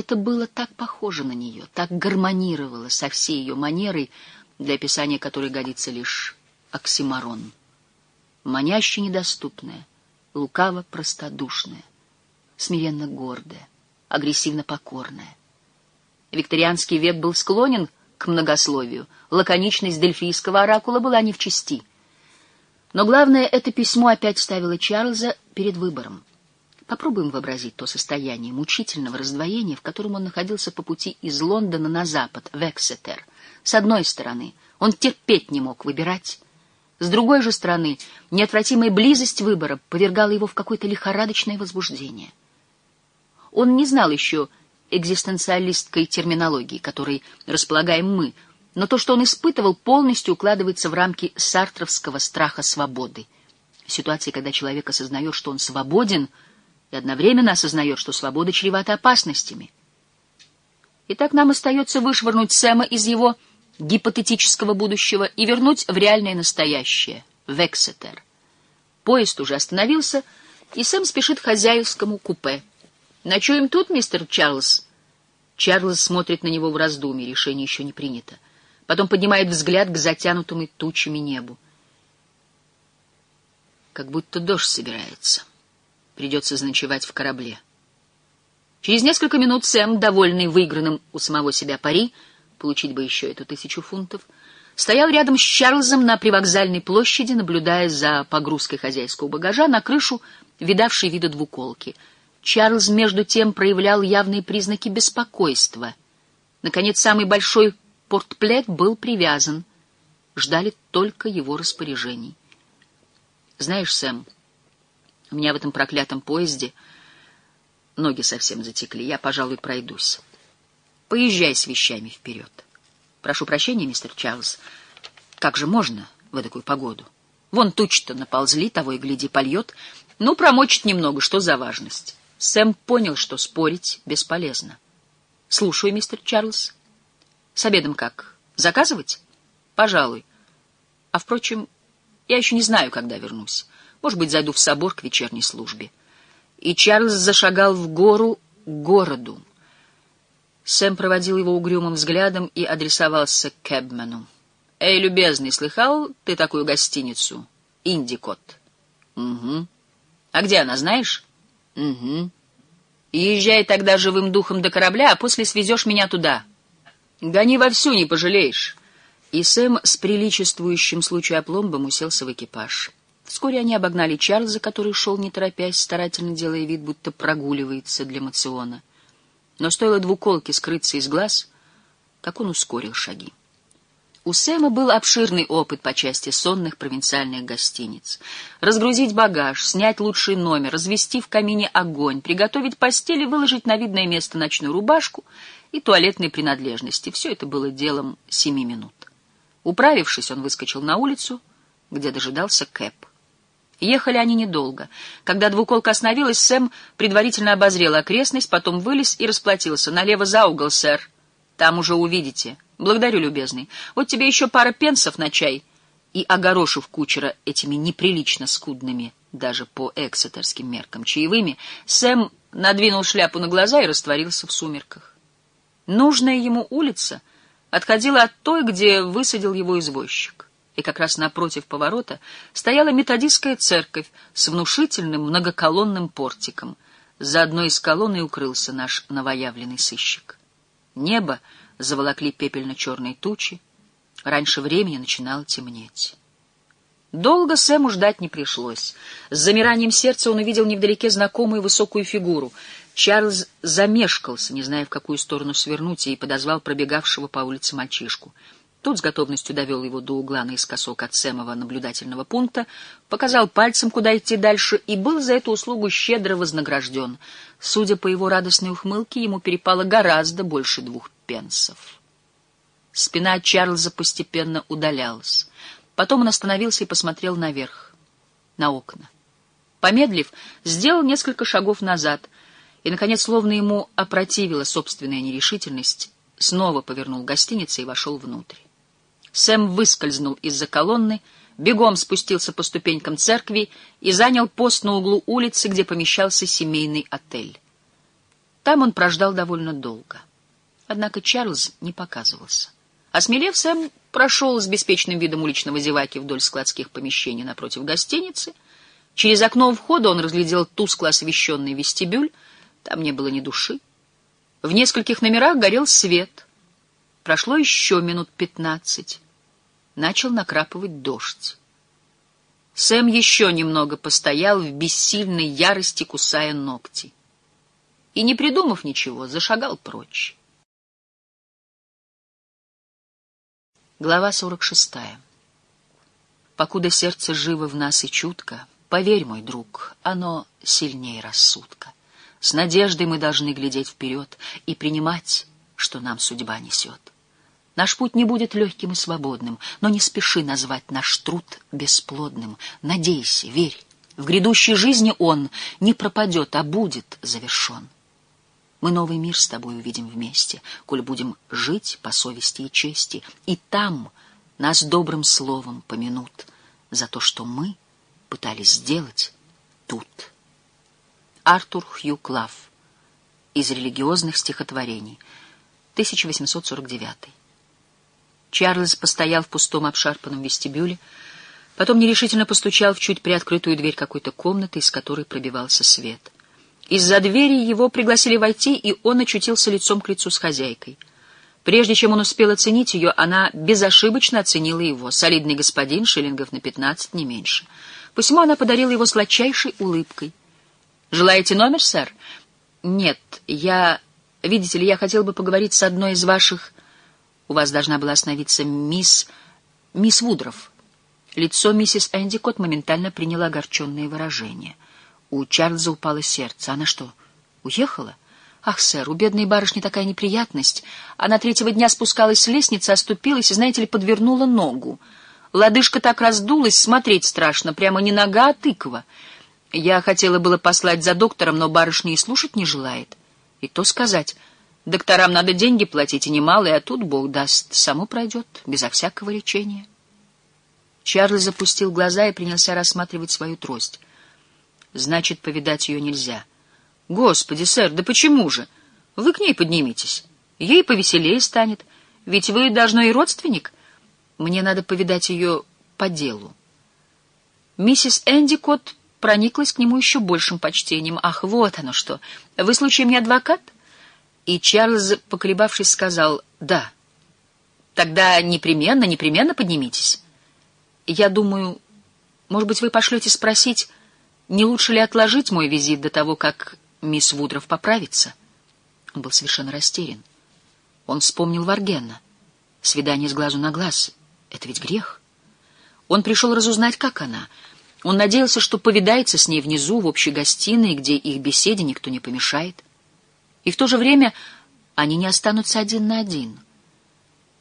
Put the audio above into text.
Это было так похоже на нее, так гармонировало со всей ее манерой, для описания которой годится лишь оксиморон. Маняще недоступная, лукаво простодушная, смиренно гордая, агрессивно покорная. Викторианский век был склонен к многословию, лаконичность дельфийского оракула была не в чести. Но главное, это письмо опять ставило Чарльза перед выбором. Попробуем вообразить то состояние мучительного раздвоения, в котором он находился по пути из Лондона на запад, в Эксетер. С одной стороны, он терпеть не мог выбирать. С другой же стороны, неотвратимая близость выбора повергала его в какое-то лихорадочное возбуждение. Он не знал еще экзистенциалистской терминологии, которой располагаем мы, но то, что он испытывал, полностью укладывается в рамки сартровского страха свободы. В ситуации, когда человек осознает, что он свободен, и одновременно осознает, что свобода чревата опасностями. Итак, нам остается вышвырнуть Сэма из его гипотетического будущего и вернуть в реальное настоящее, в Эксетер. Поезд уже остановился, и Сэм спешит к хозяйскому купе. «Ночуем тут, мистер Чарльз?» Чарльз смотрит на него в раздумье, решение еще не принято. Потом поднимает взгляд к затянутому тучами небу. Как будто дождь собирается. Придется заночевать в корабле. Через несколько минут Сэм, довольный выигранным у самого себя пари, получить бы еще эту 1000 фунтов, стоял рядом с Чарльзом на привокзальной площади, наблюдая за погрузкой хозяйского багажа на крышу, видавшей виды двуколки. Чарльз, между тем, проявлял явные признаки беспокойства. Наконец, самый большой портплет был привязан. Ждали только его распоряжений. «Знаешь, Сэм, у меня в этом проклятом поезде ноги совсем затекли. Я, пожалуй, пройдусь. Поезжай с вещами вперед. Прошу прощения, мистер Чарльз. Как же можно в такую погоду? Вон тучи-то наползли, того и гляди польет. Ну, промочит немного, что за важность?» Сэм понял, что спорить бесполезно. «Слушаю, мистер Чарльз. С обедом как? Заказывать? Пожалуй. А, впрочем, я еще не знаю, когда вернусь. Может быть, зайду в собор к вечерней службе». И Чарльз зашагал в гору к городу. Сэм проводил его угрюмым взглядом и адресовался к кэбмену. «Эй, любезный, слыхал ты такую гостиницу? Индикот». «Угу. А где она, знаешь?» «Угу. Езжай тогда живым духом до корабля, а после свезешь меня туда. Гони вовсю, не пожалеешь». И Сэм с приличествующим случаю опломбом уселся в экипаж. Вскоре они обогнали Чарльза, который шел не торопясь, старательно делая вид, будто прогуливается для мациона. Но стоило двуколке скрыться из глаз, как он ускорил шаги. У Сэма был обширный опыт по части сонных провинциальных гостиниц. Разгрузить багаж, снять лучший номер, развести в камине огонь, приготовить постель и выложить на видное место ночную рубашку и туалетные принадлежности. Все это было делом 7 минут. Управившись, он выскочил на улицу, где дожидался кэб. Ехали они недолго. Когда двуколка остановилась, Сэм предварительно обозрел окрестность, потом вылез и расплатился. «Налево за угол, сэр. Там уже увидите». «Благодарю, любезный. Вот тебе еще пара пенсов на чай». И, огорошив кучера этими неприлично скудными, даже по эксетерским меркам, чаевыми, Сэм надвинул шляпу на глаза и растворился в сумерках. Нужная ему улица отходила от той, где высадил его извозчик. И как раз напротив поворота стояла методистская церковь с внушительным многоколонным портиком. За одной из колонн и укрылся наш новоявленный сыщик. Небо заволокли пепельно-черные тучи. Раньше времени начинало темнеть. Долго Сэму ждать не пришлось. С замиранием сердца он увидел невдалеке знакомую высокую фигуру. Чарльз замешкался, не зная, в какую сторону свернуть, и подозвал пробегавшего по улице мальчишку. Тот с готовностью довел его до угла наискосок от Сэмова наблюдательного пункта, показал пальцем, куда идти дальше, и был за эту услугу щедро вознагражден. Судя по его радостной ухмылке, ему перепало гораздо больше 2 пенсов. Спина Чарльза постепенно удалялась. Потом он остановился и посмотрел наверх, на окна. Помедлив, сделал несколько шагов назад, и, наконец, словно ему опротивила собственная нерешительность, снова повернул к гостинице и вошел внутрь. Сэм выскользнул из-за колонны, бегом спустился по ступенькам церкви и занял пост на углу улицы, где помещался семейный отель. Там он прождал довольно долго. Однако Чарльз не показывался. Осмелев, Сэм прошел с беспечным видом уличного зеваки вдоль складских помещений напротив гостиницы. Через окно у входа он разглядел тускло освещенный вестибюль. Там не было ни души. В нескольких номерах горел свет. Прошло еще минут 15. Начал накрапывать дождь. Сэм еще немного постоял в бессильной ярости, кусая ногти. И, не придумав ничего, зашагал прочь. Глава 46. Покуда сердце живо в нас и чутко, поверь, мой друг, оно сильнее рассудка. С надеждой мы должны глядеть вперед и принимать, что нам судьба несет. Наш путь не будет легким и свободным, но не спеши назвать наш труд бесплодным. Надейся, верь, в грядущей жизни он не пропадет, а будет завершен. Мы новый мир с тобой увидим вместе, коль будем жить по совести и чести, и там нас добрым словом помянут за то, что мы пытались сделать тут. Артур Хью Клав. Из религиозных стихотворений. 1849. Чарльз постоял в пустом обшарпанном вестибюле, потом нерешительно постучал в чуть приоткрытую дверь какой-то комнаты, из которой пробивался свет. Из-за двери его пригласили войти, и он очутился лицом к лицу с хозяйкой. Прежде чем он успел оценить ее, она безошибочно оценила его. Солидный господин, шиллингов на 15, не меньше. Посему она подарила его сладчайшей улыбкой. «Желаете номер, сэр?» «Нет, видите ли, я хотел бы поговорить с одной из ваших... У вас должна была остановиться мисс Вудров». Лицо миссис Эндикот моментально приняло огорченное выражение. У Чарльза упало сердце. Она что, уехала? Ах, сэр, у бедной барышни такая неприятность. Она 3-го дня спускалась с лестницы, оступилась и, знаете ли, подвернула ногу. Лодыжка так раздулась, смотреть страшно, прямо не нога, а тыква. Я хотела было послать за доктором, но барышня и слушать не желает. И то сказать, докторам надо деньги платить, и немалые, а тут, Бог даст, само пройдет, безо всякого лечения. Чарльз запустил глаза и принялся рассматривать свою трость. Значит, повидать ее нельзя. Господи, сэр, да почему же? Вы к ней поднимитесь. Ей повеселее станет. Ведь вы, должно, и родственник. Мне надо повидать ее по делу. Миссис Эндикот прониклась к нему еще большим почтением. Ах, вот оно что. Вы, случаем, не адвокат? И Чарльз, поколебавшись, сказал: да. Тогда непременно поднимитесь. Я думаю, может быть, вы пошлете спросить, не лучше ли отложить мой визит до того, как мисс Вудров поправится? Он был совершенно растерян. Он вспомнил Варгена. Свидание с глазу на глаз — это ведь грех. Он пришел разузнать, как она. Он надеялся, что повидается с ней внизу, в общей гостиной, где их беседе никто не помешает. И в то же время они не останутся один на один —